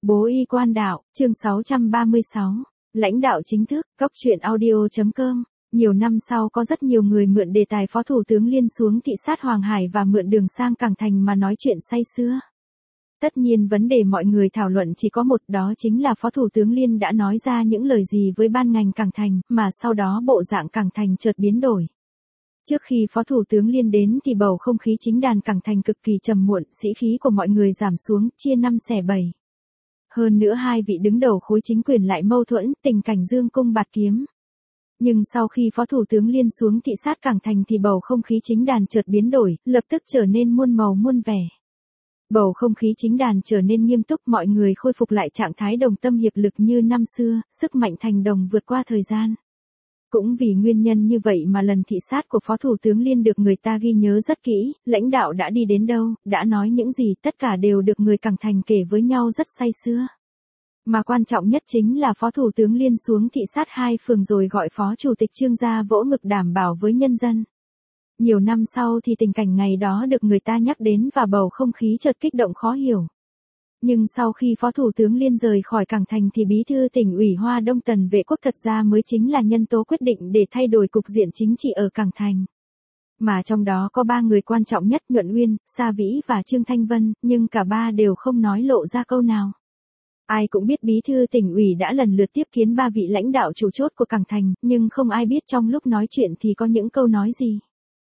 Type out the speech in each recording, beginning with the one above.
Bố y quan đạo, chương 636. Lãnh đạo chính thức, góc truyện audio.com. Nhiều năm sau có rất nhiều người mượn đề tài Phó Thủ tướng Liên xuống thị sát Hoàng Hải và mượn đường sang Cảng Thành mà nói chuyện say sưa. Tất nhiên vấn đề mọi người thảo luận chỉ có một, đó chính là Phó Thủ tướng Liên đã nói ra những lời gì với ban ngành Cảng Thành, mà sau đó bộ dạng Cảng Thành chợt biến đổi. Trước khi Phó Thủ tướng Liên đến thì bầu không khí chính đàn Cảng Thành cực kỳ trầm muộn, sĩ khí của mọi người giảm xuống, chia năm xẻ bảy. Hơn nữa hai vị đứng đầu khối chính quyền lại mâu thuẫn, tình cảnh dương cung bạt kiếm. Nhưng sau khi Phó Thủ tướng Liên xuống thị sát Cảng Thành thì bầu không khí chính đàn chợt biến đổi, lập tức trở nên muôn màu muôn vẻ. Bầu không khí chính đàn trở nên nghiêm túc, mọi người khôi phục lại trạng thái đồng tâm hiệp lực như năm xưa, sức mạnh thành đồng vượt qua thời gian. Cũng vì nguyên nhân như vậy mà lần thị sát của Phó Thủ tướng Liên được người ta ghi nhớ rất kỹ, lãnh đạo đã đi đến đâu, đã nói những gì, tất cả đều được người Cảng Thành kể với nhau rất say sưa. Mà quan trọng nhất chính là Phó Thủ tướng Liên xuống thị sát 2 phường rồi gọi Phó Chủ tịch Trương ra vỗ ngực đảm bảo với nhân dân. Nhiều năm sau thì tình cảnh ngày đó được người ta nhắc đến và bầu không khí chợt kích động khó hiểu. Nhưng sau khi Phó Thủ tướng Liên rời khỏi Cảng Thành thì Bí thư Tỉnh ủy Hoa Đông Tần Vệ Quốc thật ra mới chính là nhân tố quyết định để thay đổi cục diện chính trị ở Cảng Thành. Mà trong đó có 3 người quan trọng nhất, Nhuận Uyên, Sa Vĩ và Trương Thanh Vân, nhưng cả ba đều không nói lộ ra câu nào. Ai cũng biết Bí thư Tỉnh ủy đã lần lượt tiếp kiến 3 vị lãnh đạo chủ chốt của Cảng Thành, nhưng không ai biết trong lúc nói chuyện thì có những câu nói gì.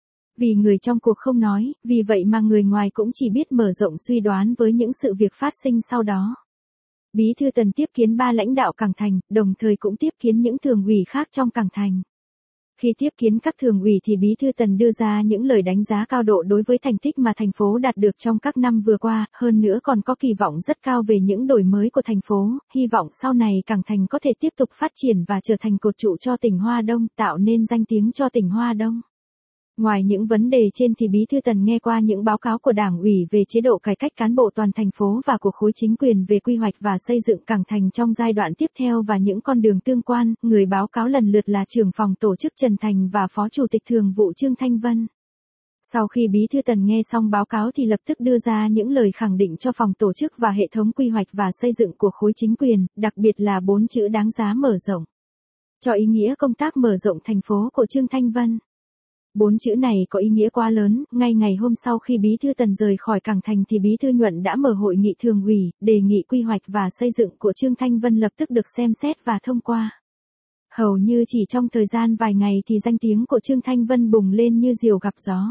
Vì người trong cuộc không nói, vì vậy mà người ngoài cũng chỉ biết mở rộng suy đoán với những sự việc phát sinh sau đó. Bí thư Tần tiếp kiến 3 lãnh đạo Cảng Thành, đồng thời cũng tiếp kiến những thường ủy khác trong Cảng Thành. Khi tiếp kiến các thường ủy thì Bí thư Tần đưa ra những lời đánh giá cao độ đối với thành tích mà thành phố đạt được trong các năm vừa qua, hơn nữa còn có kỳ vọng rất cao về những đổi mới của thành phố, hy vọng sau này Cảng Thành có thể tiếp tục phát triển và trở thành cột trụ cho tỉnh Hoa Đông, tạo nên danh tiếng cho tỉnh Hoa Đông. Ngoài những vấn đề trên thì Bí thư Tần nghe qua những báo cáo của Đảng ủy về chế độ cải cách cán bộ toàn thành phố và của khối chính quyền về quy hoạch và xây dựng Cảng Thành trong giai đoạn tiếp theo và những con đường tương quan, người báo cáo lần lượt là trưởng phòng tổ chức Trần Thành và Phó Chủ tịch Thường vụ Trương Thanh Vân. Sau khi Bí thư Tần nghe xong báo cáo thì lập tức đưa ra những lời khẳng định cho phòng tổ chức và hệ thống quy hoạch và xây dựng của khối chính quyền, đặc biệt là 4 chữ đáng giá mở rộng. Cho ý nghĩa công tác mở rộng thành phố của Trương Thanh Vân. 4 chữ này có ý nghĩa quá lớn, ngay ngày hôm sau khi Bí thư Tần rời khỏi Cảng Thành thì Bí thư Nhuận đã mở hội nghị thường ủy, đề nghị quy hoạch và xây dựng của Trương Thanh Vân lập tức được xem xét và thông qua. Hầu như chỉ trong thời gian vài ngày thì danh tiếng của Trương Thanh Vân bùng lên như diều gặp gió.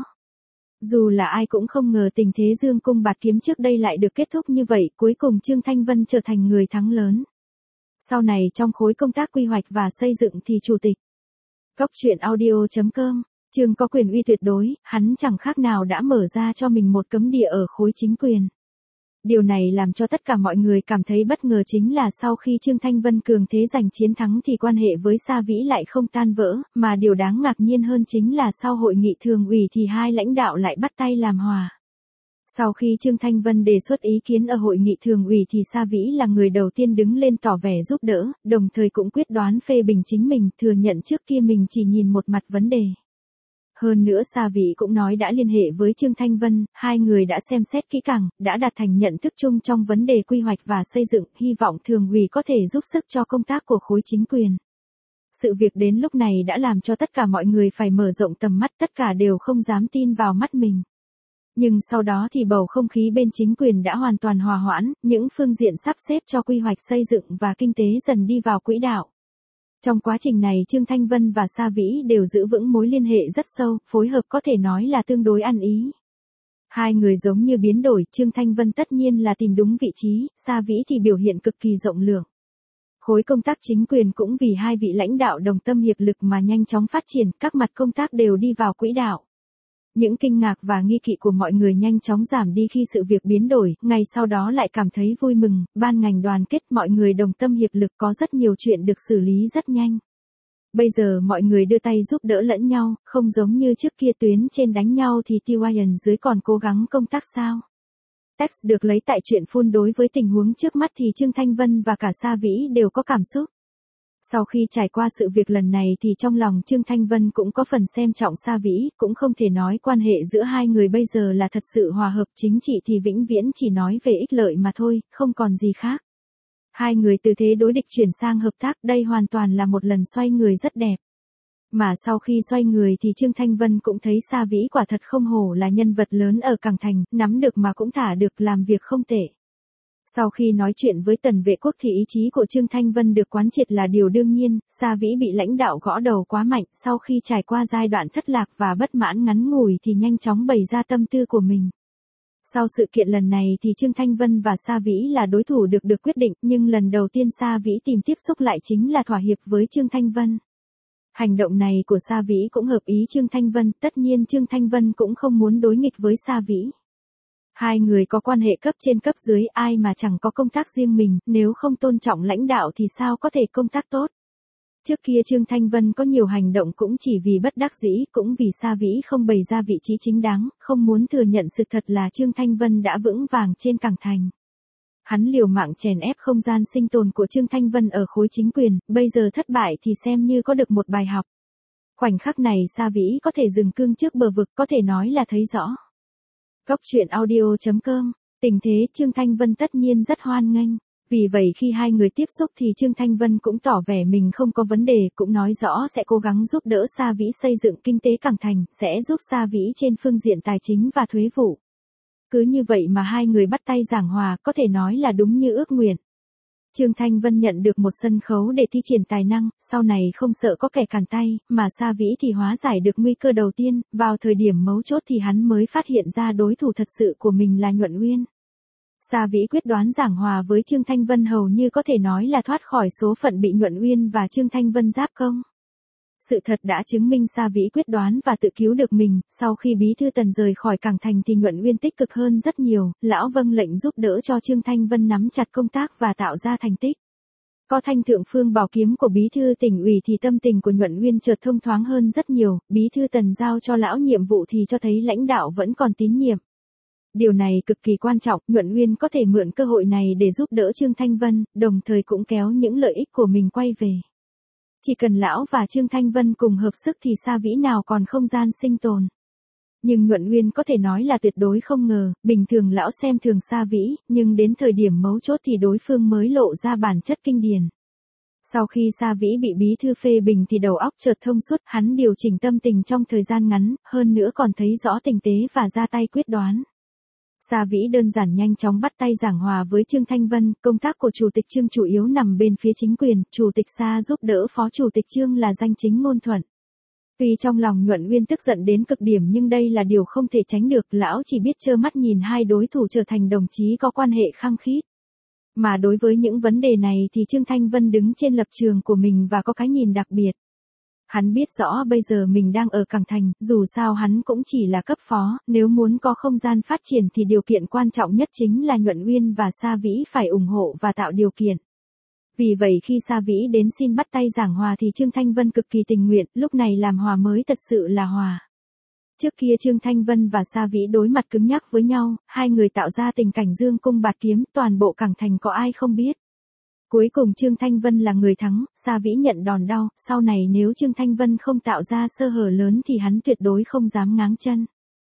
Dù là ai cũng không ngờ tình thế dương cung bạt kiếm trước đây lại được kết thúc như vậy, cuối cùng Trương Thanh Vân trở thành người thắng lớn. Sau này trong khối công tác quy hoạch và xây dựng thì Chủ tịch góc truyện audio.com Trương có quyền uy tuyệt đối, hắn chẳng khác nào đã mở ra cho mình một cấm địa ở khối chính quyền. Điều này làm cho tất cả mọi người cảm thấy bất ngờ chính là sau khi Trương Thanh Vân cường thế giành chiến thắng thì quan hệ với Sa Vĩ lại không tan vỡ, mà điều đáng ngạc nhiên hơn chính là sau hội nghị thường ủy thì hai lãnh đạo lại bắt tay làm hòa. Sau khi Trương Thanh Vân đề xuất ý kiến ở hội nghị thường ủy thì Sa Vĩ là người đầu tiên đứng lên tỏ vẻ giúp đỡ, đồng thời cũng quyết đoán phê bình chính mình, thừa nhận trước kia mình chỉ nhìn một mặt vấn đề. Hơn nữa Sa Vĩ cũng nói đã liên hệ với Trương Thanh Vân, hai người đã xem xét kỹ càng, đã đạt thành nhận thức chung trong vấn đề quy hoạch và xây dựng, hy vọng thường ủy có thể giúp sức cho công tác của khối chính quyền. Sự việc đến lúc này đã làm cho tất cả mọi người phải mở rộng tầm mắt, tất cả đều không dám tin vào mắt mình. Nhưng sau đó thì bầu không khí bên chính quyền đã hoàn toàn hòa hoãn, những phương diện sắp xếp cho quy hoạch xây dựng và kinh tế dần đi vào quỹ đạo. Trong quá trình này Trương Thanh Vân và Sa Vĩ đều giữ vững mối liên hệ rất sâu, phối hợp có thể nói là tương đối ăn ý. Hai người giống như biến đổi, Trương Thanh Vân tất nhiên là tìm đúng vị trí, Sa Vĩ thì biểu hiện cực kỳ rộng lượng. Khối công tác chính quyền cũng vì hai vị lãnh đạo đồng tâm hiệp lực mà nhanh chóng phát triển, các mặt công tác đều đi vào quỹ đạo. Những kinh ngạc và nghi kỵ của mọi người nhanh chóng giảm đi khi sự việc biến đổi, ngày sau đó lại cảm thấy vui mừng, ban ngành đoàn kết, mọi người đồng tâm hiệp lực, có rất nhiều chuyện được xử lý rất nhanh. Bây giờ mọi người đưa tay giúp đỡ lẫn nhau, không giống như trước kia tuyến trên đánh nhau thì TYN dưới còn cố gắng công tác sao. Text được lấy tại chuyện phun đối với tình huống trước mắt thì Trương Thanh Vân và cả Sa Vĩ đều có cảm xúc. Sau khi trải qua sự việc lần này thì trong lòng Trương Thanh Vân cũng có phần xem trọng Sa Vĩ, cũng không thể nói quan hệ giữa hai người bây giờ là thật sự hòa hợp, chính trị thì vĩnh viễn chỉ nói về ích lợi mà thôi, không còn gì khác. Hai người từ thế đối địch chuyển sang hợp tác, đây hoàn toàn là một lần xoay người rất đẹp. Mà sau khi xoay người thì Trương Thanh Vân cũng thấy Sa Vĩ quả thật không hổ là nhân vật lớn ở Cảng Thành, nắm được mà cũng thả được, làm việc không tệ. Sau khi nói chuyện với Tần Vệ Quốc thì ý chí của Trương Thanh Vân được quán triệt là điều đương nhiên, Sa Vĩ bị lãnh đạo gõ đầu quá mạnh, sau khi trải qua giai đoạn thất lạc và bất mãn ngắn ngủi thì nhanh chóng bày ra tâm tư của mình. Sau sự kiện lần này thì Trương Thanh Vân và Sa Vĩ là đối thủ được quyết định, nhưng lần đầu tiên Sa Vĩ tìm tiếp xúc lại chính là thỏa hiệp với Trương Thanh Vân. Hành động này của Sa Vĩ cũng hợp ý Trương Thanh Vân, tất nhiên Trương Thanh Vân cũng không muốn đối nghịch với Sa Vĩ. Hai người có quan hệ cấp trên cấp dưới, ai mà chẳng có công tác riêng mình, nếu không tôn trọng lãnh đạo thì sao có thể công tác tốt. Trước kia Trương Thanh Vân có nhiều hành động cũng chỉ vì bất đắc dĩ, cũng vì Sa Vĩ không bày ra vị trí chính đáng, không muốn thừa nhận sự thật là Trương Thanh Vân đã vững vàng trên Cảng Thành. Hắn liều mạng chèn ép không gian sinh tồn của Trương Thanh Vân ở khối chính quyền, bây giờ thất bại thì xem như có được một bài học. Khoảnh khắc này Sa Vĩ có thể dừng cương trước bờ vực, có thể nói là thấy rõ. Góc truyện audio.com, tình thế Trương Thanh Vân tất nhiên rất hoan nghênh. Vì vậy khi hai người tiếp xúc thì Trương Thanh Vân cũng tỏ vẻ mình không có vấn đề, cũng nói rõ sẽ cố gắng giúp đỡ Sa Vĩ xây dựng kinh tế Cảng Thành, sẽ giúp Sa Vĩ trên phương diện tài chính và thuế vụ. Cứ như vậy mà hai người bắt tay giảng hòa, có thể nói là đúng như ước nguyện. Trương Thanh Vân nhận được một sân khấu để thi triển tài năng, sau này không sợ có kẻ cản tay, mà Sa Vĩ thì hóa giải được nguy cơ đầu tiên, vào thời điểm mấu chốt thì hắn mới phát hiện ra đối thủ thật sự của mình là Nhuận Uyên. Sa Vĩ quyết đoán giảng hòa với Trương Thanh Vân hầu như có thể nói là thoát khỏi số phận bị Nhuận Uyên và Trương Thanh Vân giáp công. Sự thật đã chứng minh Sa Vĩ quyết đoán và tự cứu được mình, sau khi Bí thư Tần rời khỏi Cảng Thành thì Nhuận Uyên tích cực hơn rất nhiều, lão vâng lệnh giúp đỡ cho Trương Thanh Vân nắm chặt công tác và tạo ra thành tích. Có thanh thượng phương bảo kiếm của Bí thư tỉnh ủy thì tâm tình của Nhuận Uyên chợt thông thoáng hơn rất nhiều, Bí thư Tần giao cho lão nhiệm vụ thì cho thấy lãnh đạo vẫn còn tín nhiệm. Điều này cực kỳ quan trọng, Nhuận Uyên có thể mượn cơ hội này để giúp đỡ Trương Thanh Vân, đồng thời cũng kéo những lợi ích của mình quay về. Chỉ cần lão và Trương Thanh Vân cùng hợp sức thì Sa Vĩ nào còn không gian sinh tồn. Nhưng Nhuận Uyên có thể nói là tuyệt đối không ngờ, bình thường lão xem thường Sa Vĩ, nhưng đến thời điểm mấu chốt thì đối phương mới lộ ra bản chất kinh điển. Sau khi Sa Vĩ bị bí thư phê bình thì đầu óc chợt thông suốt, hắn điều chỉnh tâm tình trong thời gian ngắn, hơn nữa còn thấy rõ tình tế và ra tay quyết đoán. Sa Vĩ đơn giản nhanh chóng bắt tay giảng hòa với Trương Thanh Vân, công tác của Chủ tịch Trương chủ yếu nằm bên phía chính quyền, Chủ tịch Sa giúp đỡ Phó Chủ tịch Trương là danh chính ngôn thuận. Tuy trong lòng Nhuận Uyên tức giận đến cực điểm nhưng đây là điều không thể tránh được, lão chỉ biết trơ mắt nhìn hai đối thủ trở thành đồng chí có quan hệ khăng khít. Mà đối với những vấn đề này thì Trương Thanh Vân đứng trên lập trường của mình và có cái nhìn đặc biệt. Hắn biết rõ bây giờ mình đang ở Cảng Thành, dù sao hắn cũng chỉ là cấp phó, nếu muốn có không gian phát triển thì điều kiện quan trọng nhất chính là Nhuận Uyên và Sa Vĩ phải ủng hộ và tạo điều kiện. Vì vậy khi Sa Vĩ đến xin bắt tay giảng hòa thì Trương Thanh Vân cực kỳ tình nguyện, lúc này làm hòa mới thật sự là hòa. Trước kia Trương Thanh Vân và Sa Vĩ đối mặt cứng nhắc với nhau, hai người tạo ra tình cảnh dương cung bạt kiếm, toàn bộ Cảng Thành có ai không biết. Cuối cùng Trương Thanh Vân là người thắng, Sa Vĩ nhận đòn đau, sau này nếu Trương Thanh Vân không tạo ra sơ hở lớn thì hắn tuyệt đối không dám ngáng chân.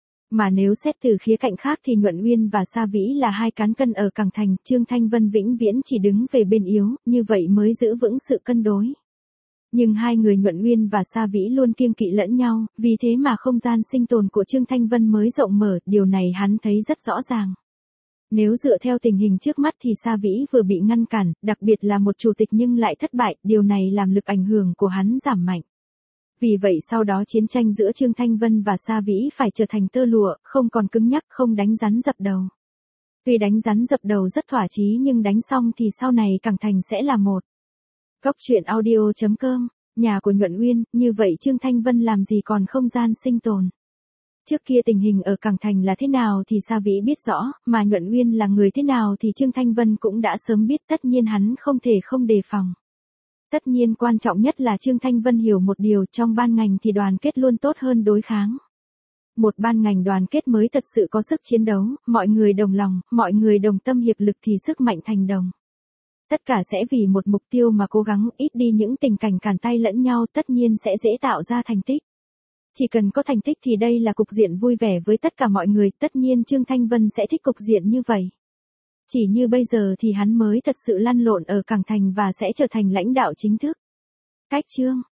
Mà nếu xét từ khía cạnh khác thì Nhuận Uyên và Sa Vĩ là hai cán cân ở Cảng Thành, Trương Thanh Vân vĩnh viễn chỉ đứng về bên yếu, như vậy mới giữ vững sự cân đối. Nhưng hai người Nhuận Uyên và Sa Vĩ luôn kiêng kỵ lẫn nhau, vì thế mà không gian sinh tồn của Trương Thanh Vân mới rộng mở, điều này hắn thấy rất rõ ràng. Nếu dựa theo tình hình trước mắt thì Sa Vĩ vừa bị ngăn cản, đặc biệt là một chủ tịch nhưng lại thất bại, điều này làm lực ảnh hưởng của hắn giảm mạnh. Vì vậy sau đó chiến tranh giữa Trương Thanh Vân và Sa Vĩ phải trở thành tơ lụa, không còn cứng nhắc, không đánh rắn dập đầu. Tuy đánh rắn dập đầu rất thỏa chí nhưng đánh xong thì sau này Cảng Thành sẽ là một. Góc truyện audio.com, nhà của Nhuận Uyên, như vậy Trương Thanh Vân làm gì còn không gian sinh tồn. Trước kia tình hình ở Cảng Thành là thế nào thì Sa Vĩ biết rõ, mà Nhuận Uyên là người thế nào thì Trương Thanh Vân cũng đã sớm biết, tất nhiên hắn không thể không đề phòng. Tất nhiên quan trọng nhất là Trương Thanh Vân hiểu một điều, trong ban ngành thì đoàn kết luôn tốt hơn đối kháng. Một ban ngành đoàn kết mới thật sự có sức chiến đấu, mọi người đồng lòng, mọi người đồng tâm hiệp lực thì sức mạnh thành đồng. Tất cả sẽ vì một mục tiêu mà cố gắng, ít đi những tình cảnh cản tay lẫn nhau, tất nhiên sẽ dễ tạo ra thành tích. Chỉ cần có thành tích thì đây là cục diện vui vẻ với tất cả mọi người, tất nhiên Trương Thanh Vân sẽ thích cục diện như vậy. Chỉ như bây giờ thì hắn mới thật sự lăn lộn ở cảng thành và sẽ trở thành lãnh đạo chính thức. Cách chương